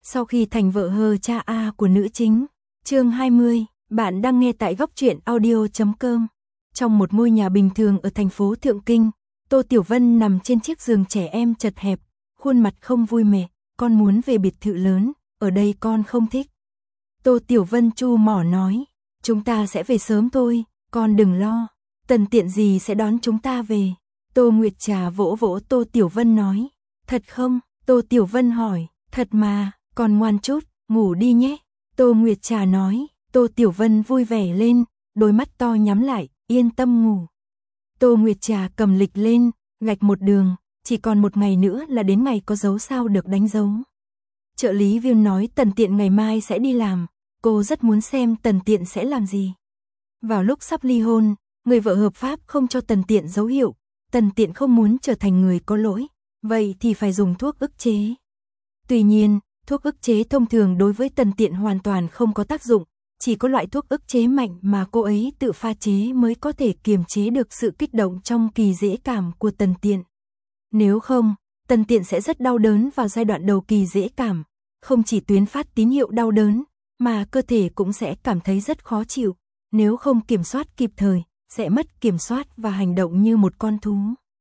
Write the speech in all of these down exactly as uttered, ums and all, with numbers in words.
Sau khi thành vợ hờ cha A của nữ chính. Chương hai mươi, bạn đang nghe tại góc truyện audio chấm com. Trong một ngôi nhà bình thường ở thành phố Thượng Kinh, Tô Tiểu Vân nằm trên chiếc giường trẻ em chật hẹp, khuôn mặt không vui mẹ, con muốn về biệt thự lớn, ở đây con không thích. Tô Tiểu Vân chu mỏ nói, chúng ta sẽ về sớm thôi, con đừng lo, Tần Tiện gì sẽ đón chúng ta về. Tô Nguyệt Trà vỗ vỗ Tô Tiểu Vân nói, thật không? Tô Tiểu Vân hỏi, thật mà, con ngoan chút, ngủ đi nhé. Tô Nguyệt Trà nói, Tô Tiểu Vân vui vẻ lên, đôi mắt to nhắm lại, yên tâm ngủ. Tô Nguyệt Trà cầm lịch lên, gạch một đường, chỉ còn một ngày nữa là đến ngày có dấu sao được đánh dấu. Trợ lý Viên nói Tần Tiện ngày mai sẽ đi làm, cô rất muốn xem Tần Tiện sẽ làm gì. Vào lúc sắp ly hôn, người vợ hợp pháp không cho Tần Tiện dấu hiệu, Tần Tiện không muốn trở thành người có lỗi, vậy thì phải dùng thuốc ức chế. Tuy nhiên, thuốc ức chế thông thường đối với Tần Tiện hoàn toàn không có tác dụng, chỉ có loại thuốc ức chế mạnh mà cô ấy tự pha chế mới có thể kiềm chế được sự kích động trong kỳ dễ cảm của Tần Tiện. Nếu không, Tần Tiện sẽ rất đau đớn vào giai đoạn đầu kỳ dễ cảm, không chỉ tuyến phát tín hiệu đau đớn, mà cơ thể cũng sẽ cảm thấy rất khó chịu, nếu không kiểm soát kịp thời, sẽ mất kiểm soát và hành động như một con thú.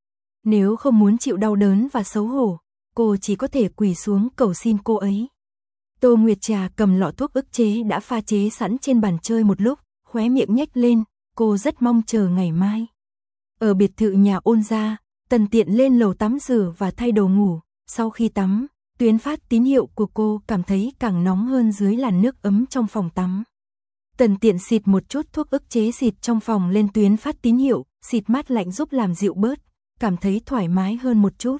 Nếu không muốn chịu đau đớn và xấu hổ, cô chỉ có thể quỳ xuống cầu xin cô ấy. Tô Nguyệt Trà cầm lọ thuốc ức chế đã pha chế sẵn trên bàn chơi một lúc, khóe miệng nhếch lên, cô rất mong chờ ngày mai. Ở biệt thự nhà Ôn gia, Tần Tiện lên lầu tắm rửa và thay đồ ngủ, sau khi tắm, tuyến phát tín hiệu của cô cảm thấy càng nóng hơn dưới làn nước ấm trong phòng tắm. Tần Tiện xịt một chút thuốc ức chế xịt trong phòng lên tuyến phát tín hiệu, xịt mát lạnh giúp làm dịu bớt, cảm thấy thoải mái hơn một chút.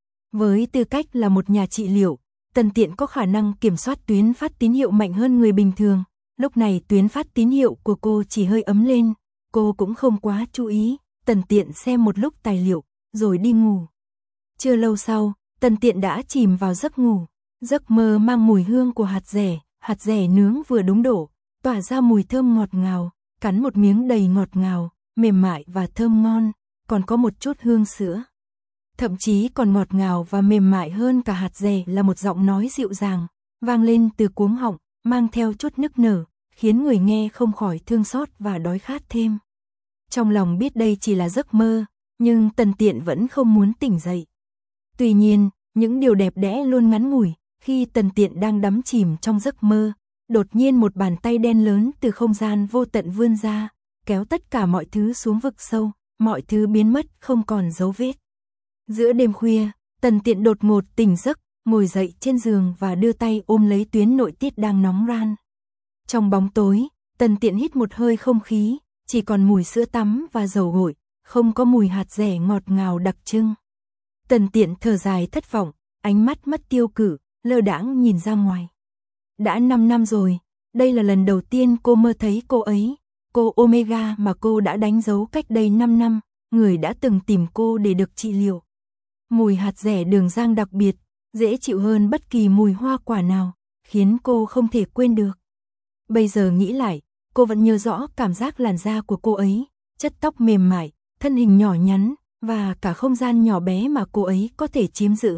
Với tư cách là một nhà trị liệu, Tần Tiện có khả năng kiểm soát tuyến phát tín hiệu mạnh hơn người bình thường. Lúc này tuyến phát tín hiệu của cô chỉ hơi ấm lên, cô cũng không quá chú ý. Tần Tiện xem một lúc tài liệu, rồi đi ngủ. Chưa lâu sau, Tần Tiện đã chìm vào giấc ngủ. Giấc mơ mang mùi hương của hạt dẻ, hạt dẻ nướng vừa đúng độ, tỏa ra mùi thơm ngọt ngào, cắn một miếng đầy ngọt ngào, mềm mại và thơm ngon, còn có một chút hương sữa. Thậm chí còn ngọt ngào và mềm mại hơn cả hạt dẻ là một giọng nói dịu dàng, vang lên từ cuống họng, mang theo chút nức nở, khiến người nghe không khỏi thương xót và đói khát thêm. Trong lòng biết đây chỉ là giấc mơ, nhưng Tần Tiện vẫn không muốn tỉnh dậy. Tuy nhiên, những điều đẹp đẽ luôn ngắn ngủi, khi Tần Tiện đang đắm chìm trong giấc mơ, đột nhiên một bàn tay đen lớn từ không gian vô tận vươn ra, kéo tất cả mọi thứ xuống vực sâu, mọi thứ biến mất không còn dấu vết. Giữa đêm khuya, Tần Tiện đột ngột tỉnh giấc, ngồi dậy trên giường và đưa tay ôm lấy tuyến nội tiết đang nóng ran. Trong bóng tối, Tần Tiện hít một hơi không khí, chỉ còn mùi sữa tắm và dầu gội, không có mùi hạt dẻ ngọt ngào đặc trưng. Tần Tiện thở dài thất vọng, ánh mắt mất tiêu cự, lơ đãng nhìn ra ngoài. Đã năm năm rồi, đây là lần đầu tiên cô mơ thấy cô ấy, cô Omega mà cô đã đánh dấu cách đây năm năm, người đã từng tìm cô để được trị liệu. Mùi hạt dẻ đường giang đặc biệt, dễ chịu hơn bất kỳ mùi hoa quả nào, khiến cô không thể quên được. Bây giờ nghĩ lại, cô vẫn nhớ rõ cảm giác làn da của cô ấy, chất tóc mềm mại, thân hình nhỏ nhắn, và cả không gian nhỏ bé mà cô ấy có thể chiếm giữ.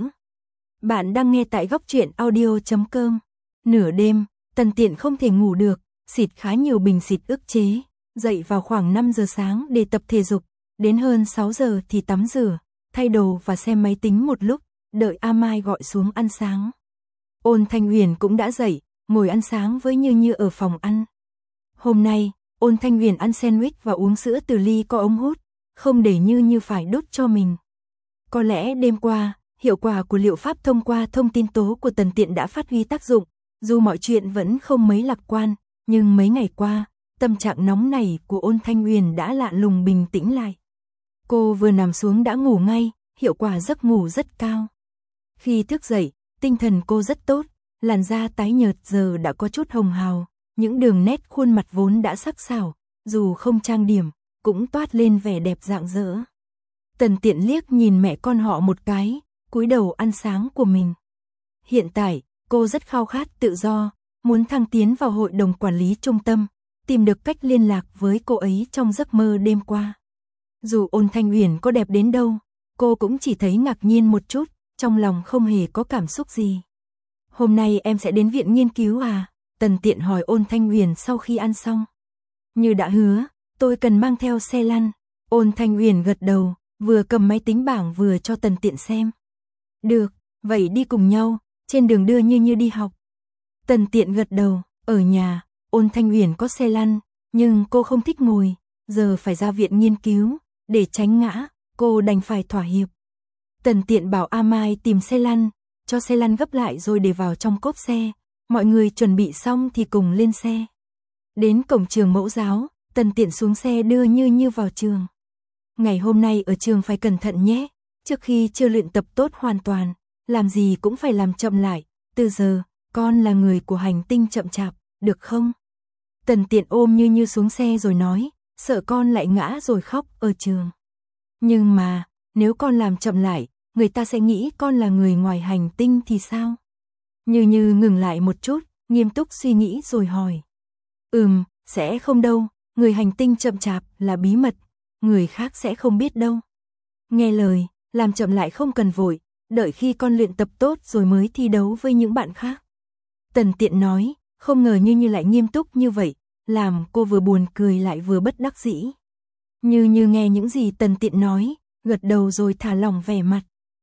Bạn đang nghe tại góc truyện audio chấm com. Nửa đêm, Tần Tiện không thể ngủ được, xịt khá nhiều bình xịt ức chế, dậy vào khoảng năm giờ sáng để tập thể dục, đến hơn sáu giờ thì tắm rửa, thay đồ và xem máy tính một lúc, đợi A Mai gọi xuống ăn sáng. Ôn Thanh Huyền cũng đã dậy, ngồi ăn sáng với Như Như ở phòng ăn. Hôm nay, Ôn Thanh Huyền ăn sandwich và uống sữa từ ly có ống hút, không để Như Như phải đút cho mình. Có lẽ đêm qua, hiệu quả của liệu pháp thông qua thông tin tố của Tần Tiện đã phát huy tác dụng, dù mọi chuyện vẫn không mấy lạc quan, nhưng mấy ngày qua, tâm trạng nóng này của Ôn Thanh Huyền đã lạ lùng bình tĩnh lại. Cô vừa nằm xuống đã ngủ ngay, hiệu quả giấc ngủ rất cao. Khi thức dậy, tinh thần cô rất tốt, làn da tái nhợt giờ đã có chút hồng hào, những đường nét khuôn mặt vốn đã sắc sảo, dù không trang điểm, cũng toát lên vẻ đẹp rạng rỡ. Tần Tiện liếc nhìn mẹ con họ một cái, cúi đầu ăn sáng của mình. Hiện tại, cô rất khao khát tự do, muốn thăng tiến vào hội đồng quản lý trung tâm, tìm được cách liên lạc với cô ấy trong giấc mơ đêm qua. Dù Ôn Thanh Huyền có đẹp đến đâu, cô cũng chỉ thấy ngạc nhiên một chút, trong lòng không hề có cảm xúc gì. Hôm nay em sẽ đến viện nghiên cứu à? Tần Tiện hỏi Ôn Thanh Huyền sau khi ăn xong. Như đã hứa, tôi cần mang theo xe lăn. Ôn Thanh Huyền gật đầu, vừa cầm máy tính bảng vừa cho Tần Tiện xem. Được, vậy đi cùng nhau, trên đường đưa Như Như đi học. Tần Tiện gật đầu, ở nhà, Ôn Thanh Huyền có xe lăn, nhưng cô không thích ngồi, giờ phải ra viện nghiên cứu, để tránh ngã, cô đành phải thỏa hiệp. Tần Tiện bảo A Mai tìm xe lăn, cho xe lăn gấp lại rồi để vào trong cốp xe, mọi người chuẩn bị xong thì cùng lên xe. Đến cổng trường mẫu giáo, Tần Tiện xuống xe đưa Như Như vào trường. Ngày hôm nay ở trường phải cẩn thận nhé, trước khi chưa luyện tập tốt hoàn toàn, làm gì cũng phải làm chậm lại, từ giờ, con là người của hành tinh chậm chạp, được không? Tần Tiện ôm Như Như xuống xe rồi nói, sợ con lại ngã rồi khóc ở trường. Nhưng mà, nếu con làm chậm lại, người ta sẽ nghĩ con là người ngoài hành tinh thì sao? Như Như ngừng lại một chút, nghiêm túc suy nghĩ rồi hỏi. Ừm, sẽ không đâu, người hành tinh chậm chạp là bí mật, người khác sẽ không biết đâu. Nghe lời, làm chậm lại không cần vội, đợi khi con luyện tập tốt rồi mới thi đấu với những bạn khác. Tần Tiện nói, không ngờ Như Như lại nghiêm túc như vậy, làm cô vừa buồn cười lại vừa bất đắc dĩ. Như Như nghe những gì Tần Tiện nói, gật đầu rồi thả lỏng vẻ mặt.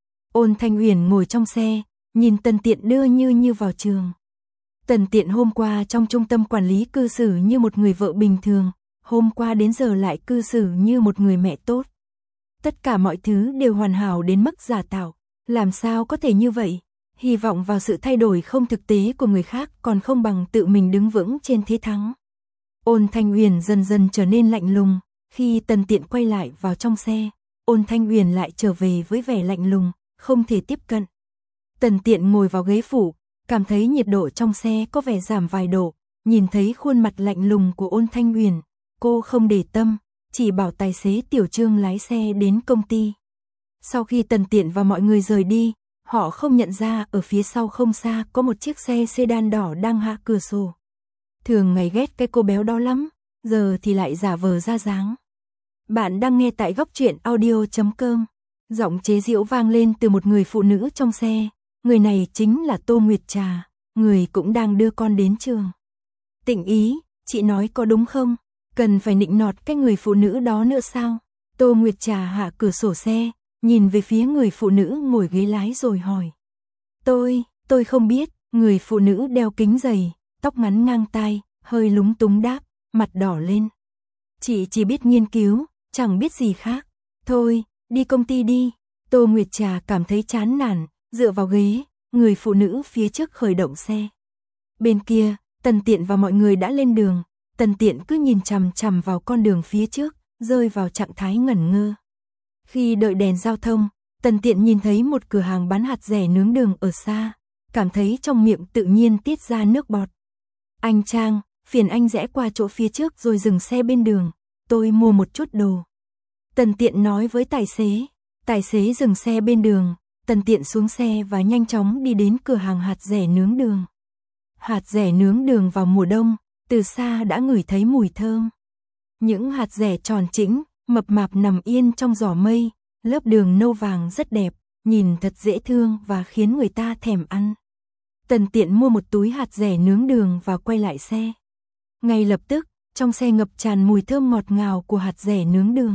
Ôn Thanh Huyền ngồi trong xe, nhìn Tần Tiện đưa Như Như vào trường. Tần Tiện hôm qua trong trung tâm quản lý cư xử như một người vợ bình thường, hôm qua đến giờ lại cư xử như một người mẹ tốt. Tất cả mọi thứ đều hoàn hảo đến mức giả tạo, làm sao có thể như vậy? Hy vọng vào sự thay đổi không thực tế của người khác còn không bằng tự mình đứng vững trên thế thắng. Ôn Thanh Huyền dần dần trở nên lạnh lùng, khi Tần Tiện quay lại vào trong xe, Ôn Thanh Huyền lại trở về với vẻ lạnh lùng, không thể tiếp cận. Tần Tiện ngồi vào ghế phụ, cảm thấy nhiệt độ trong xe có vẻ giảm vài độ, nhìn thấy khuôn mặt lạnh lùng của Ôn Thanh Huyền, cô không để tâm, chỉ bảo tài xế Tiểu Trương lái xe đến công ty. Sau khi Tần Tiện và mọi người rời đi, họ không nhận ra ở phía sau không xa có một chiếc xe sedan đỏ đang hạ cửa sổ. Thường ngày ghét cái cô béo đó lắm, giờ thì lại giả vờ ra dáng. Bạn đang nghe tại góc truyện audio chấm com. Giọng chế giễu vang lên từ một người phụ nữ trong xe. Người này chính là Tô Nguyệt Trà, người cũng đang đưa con đến trường. Tịnh Ý, chị nói có đúng không? Cần phải nịnh nọt cái người phụ nữ đó nữa sao? Tô Nguyệt Trà hạ cửa sổ xe, nhìn về phía người phụ nữ ngồi ghế lái rồi hỏi. Tôi, tôi không biết, người phụ nữ đeo kính dày, tóc ngắn ngang tai, hơi lúng túng đáp, mặt đỏ lên. Chị chỉ biết nghiên cứu, chẳng biết gì khác. Thôi, đi công ty đi. Tô Nguyệt Trà cảm thấy chán nản, dựa vào ghế, người phụ nữ phía trước khởi động xe. Bên kia, Tần Tiện và mọi người đã lên đường, Tần Tiện cứ nhìn chằm chằm vào con đường phía trước, rơi vào trạng thái ngẩn ngơ. Khi đợi đèn giao thông, Tần Tiện nhìn thấy một cửa hàng bán hạt dẻ nướng đường ở xa, cảm thấy trong miệng tự nhiên tiết ra nước bọt. Anh Trang, phiền anh rẽ qua chỗ phía trước rồi dừng xe bên đường, tôi mua một chút đồ. Tần Tiện nói với tài xế, tài xế dừng xe bên đường, Tần Tiện xuống xe và nhanh chóng đi đến cửa hàng hạt dẻ nướng đường. Hạt dẻ nướng đường vào mùa đông, từ xa đã ngửi thấy mùi thơm. Những hạt dẻ tròn trĩnh, mập mạp nằm yên trong giỏ mây, lớp đường nâu vàng rất đẹp, nhìn thật dễ thương và khiến người ta thèm ăn. Tần Tiện mua một túi hạt dẻ nướng đường và quay lại xe. Ngay lập tức, trong xe ngập tràn mùi thơm ngọt ngào của hạt dẻ nướng đường.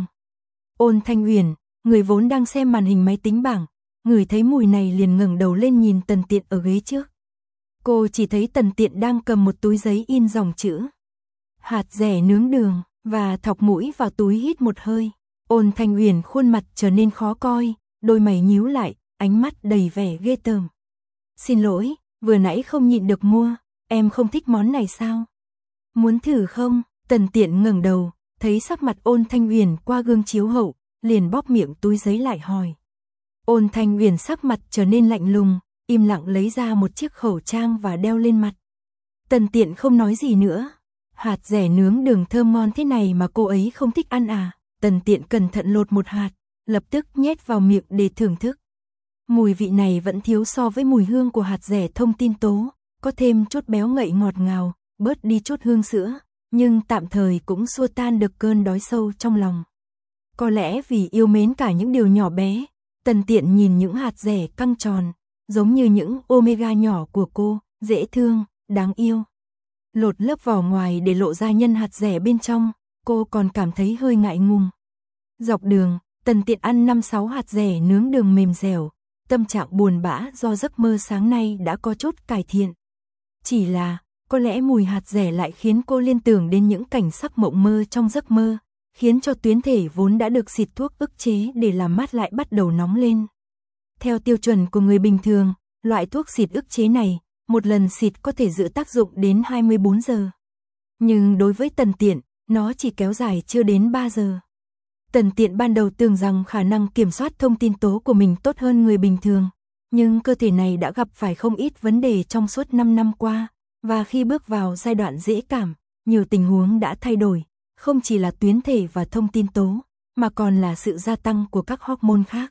Ôn Thanh Huyền, người vốn đang xem màn hình máy tính bảng, ngửi thấy mùi này liền ngẩng đầu lên nhìn Tần Tiện ở ghế trước. Cô chỉ thấy Tần Tiện đang cầm một túi giấy in dòng chữ hạt dẻ nướng đường và thọc mũi vào túi hít một hơi. Ôn Thanh Huyền khuôn mặt trở nên khó coi, đôi mày nhíu lại, ánh mắt đầy vẻ ghê tởm. Xin lỗi, vừa nãy không nhịn được mua, em không thích món này sao? Muốn thử không? Tần Tiện ngẩng đầu, thấy sắc mặt Ôn Thanh Huyền qua gương chiếu hậu, liền bóp miệng túi giấy lại hỏi. Ôn Thanh Huyền sắc mặt trở nên lạnh lùng, im lặng lấy ra một chiếc khẩu trang và đeo lên mặt. Tần Tiện không nói gì nữa. Hạt dẻ nướng đường thơm ngon thế này mà cô ấy không thích ăn à? Tần Tiện cẩn thận lột một hạt, lập tức nhét vào miệng để thưởng thức. Mùi vị này vẫn thiếu so với mùi hương của hạt dẻ thông tin tố, có thêm chút béo ngậy ngọt ngào, bớt đi chút hương sữa, nhưng tạm thời cũng xua tan được cơn đói sâu trong lòng. Có lẽ vì yêu mến cả những điều nhỏ bé, Tần Tiện nhìn những hạt dẻ căng tròn, giống như những omega nhỏ của cô, dễ thương, đáng yêu. Lột lớp vỏ ngoài để lộ ra nhân hạt dẻ bên trong, cô còn cảm thấy hơi ngại ngùng. Dọc đường, Tần Tiện ăn năm sáu hạt dẻ nướng đường mềm dẻo, tâm trạng buồn bã do giấc mơ sáng nay đã có chút cải thiện. Chỉ là, có lẽ mùi hạt dẻ lại khiến cô liên tưởng đến những cảnh sắc mộng mơ trong giấc mơ, khiến cho tuyến thể vốn đã được xịt thuốc ức chế để làm mát lại bắt đầu nóng lên. Theo tiêu chuẩn của người bình thường, loại thuốc xịt ức chế này, một lần xịt có thể giữ tác dụng đến hai mươi bốn giờ. Nhưng đối với Tần Tiện, nó chỉ kéo dài chưa đến ba giờ. Tần Tiện ban đầu tưởng rằng khả năng kiểm soát thông tin tố của mình tốt hơn người bình thường, nhưng cơ thể này đã gặp phải không ít vấn đề trong suốt năm năm qua, và khi bước vào giai đoạn dễ cảm, nhiều tình huống đã thay đổi, không chỉ là tuyến thể và thông tin tố, mà còn là sự gia tăng của các hormone khác.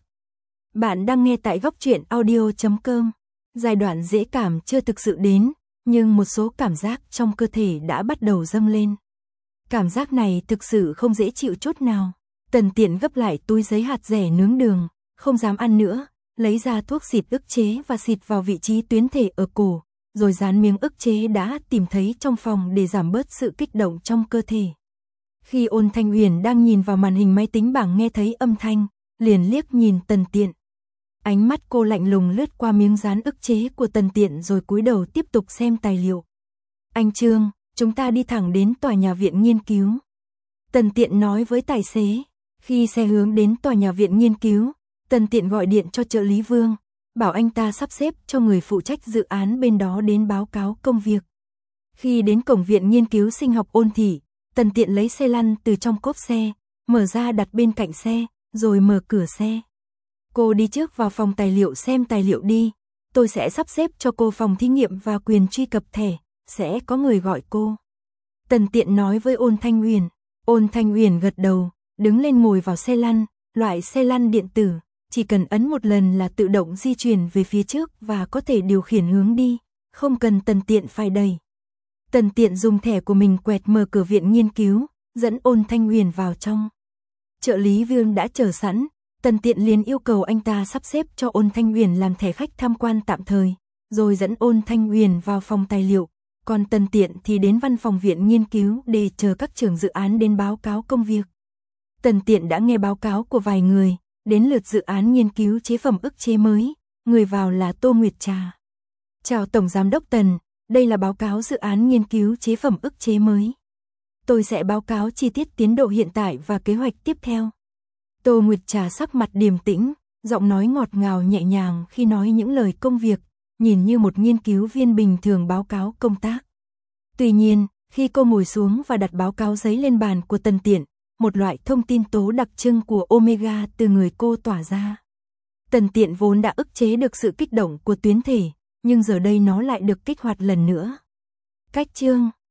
Bạn đang nghe tại góc truyện audio chấm com. Giai đoạn dễ cảm chưa thực sự đến, nhưng một số cảm giác trong cơ thể đã bắt đầu dâng lên. Cảm giác này thực sự không dễ chịu chút nào. Tần Tiện gấp lại túi giấy hạt dẻ nướng đường, không dám ăn nữa, lấy ra thuốc xịt ức chế và xịt vào vị trí tuyến thể ở cổ, rồi dán miếng ức chế đã tìm thấy trong phòng để giảm bớt sự kích động trong cơ thể. Khi Ôn Thanh Uyển đang nhìn vào màn hình máy tính bảng nghe thấy âm thanh, liền liếc nhìn Tần Tiện. Ánh mắt cô lạnh lùng lướt qua miếng dán ức chế của Tần Tiện rồi cúi đầu tiếp tục xem tài liệu. Anh Trương, chúng ta đi thẳng đến tòa nhà viện nghiên cứu. Tần Tiện nói với tài xế. Khi xe hướng đến tòa nhà viện nghiên cứu, Tần Tiện gọi điện cho trợ lý Vương, bảo anh ta sắp xếp cho người phụ trách dự án bên đó đến báo cáo công việc. Khi đến cổng viện nghiên cứu sinh học Ôn Thị, Tần Tiện lấy xe lăn từ trong cốp xe, mở ra đặt bên cạnh xe, rồi mở cửa xe. Cô đi trước vào phòng tài liệu xem tài liệu đi, tôi sẽ sắp xếp cho cô phòng thí nghiệm và quyền truy cập thẻ, sẽ có người gọi cô. Tần Tiện nói với Ôn Thanh Uyển. Ôn Thanh Uyển gật đầu, đứng lên ngồi vào xe lăn, loại xe lăn điện tử, chỉ cần ấn một lần là tự động di chuyển về phía trước và có thể điều khiển hướng đi, không cần Tần Tiện phải đẩy. Tần Tiện dùng thẻ của mình quẹt mở cửa viện nghiên cứu, dẫn Ôn Thanh Uyển vào trong. Trợ lý Vương đã chờ sẵn, Tần Tiện liền yêu cầu anh ta sắp xếp cho Ôn Thanh Uyển làm thẻ khách tham quan tạm thời, rồi dẫn Ôn Thanh Uyển vào phòng tài liệu, còn Tần Tiện thì đến văn phòng viện nghiên cứu để chờ các trưởng dự án đến báo cáo công việc. Tần Tiện đã nghe báo cáo của vài người, đến lượt dự án nghiên cứu chế phẩm ức chế mới, người vào là Tô Nguyệt Trà. Chào Tổng Giám đốc Tần, đây là báo cáo dự án nghiên cứu chế phẩm ức chế mới. Tôi sẽ báo cáo chi tiết tiến độ hiện tại và kế hoạch tiếp theo. Tô Nguyệt Trà sắc mặt điềm tĩnh, giọng nói ngọt ngào nhẹ nhàng khi nói những lời công việc, nhìn như một nghiên cứu viên bình thường báo cáo công tác. Tuy nhiên, khi cô ngồi xuống và đặt báo cáo giấy lên bàn của Tần Tiện, một loại thông tin tố đặc trưng của omega từ người cô tỏa ra. Tần Tiện vốn đã ức chế được sự kích động của tuyến thể, nhưng giờ đây nó lại được kích hoạt lần nữa. Cách chương